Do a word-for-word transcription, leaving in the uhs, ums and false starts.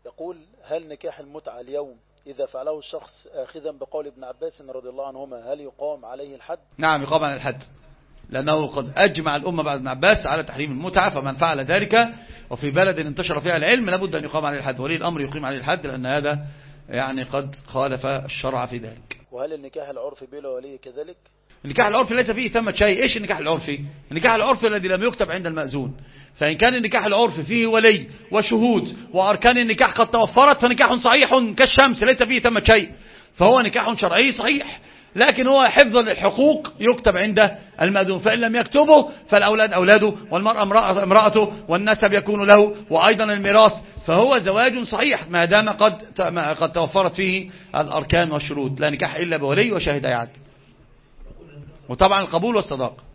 يقول: هل نكاح المتعة اليوم إذا فعله الشخص آخذا بقول ابن عباس رضي الله عنهما هل يقام عليه الحد؟ نعم يقام عليه الحد، لأنه قد أجمع الأمة بعد ابن عباس على تحريم المتعة، فمن فعل ذلك وفي بلد انتشر فيها العلم لابد أن يقام عليه الحد، ولي الأمر يقيم عليه الحد، لأن هذا يعني قد خالف الشرع في ذلك. وهل النكاح العرفي بلا ولي كذلك؟ النكاح العرفي ليس فيه ثمة شيء. إيش النكاح العرفي؟ النكاح العرفي الذي لم يكتب عند المأذون. فإن كان النكاح العرفي فيه ولي وشهود وأركان النكاح قد توفرت فنكاح صحيح كالشمس ليس فيه ثمة شيء، فهو نكاح شرعي صحيح، لكن هو حفظا للحقوق يكتب عند المأذون، فإن لم يكتبه فالأولاد أولاده والمرأة امرأته والنسب يكون له وأيضا الميراث، فهو زواج صحيح ما دام قد قد توفرت فيه الأركان والشروط. لا نكاح إلا بولي وشاهد عدل، وطبعا القبول والصداقة.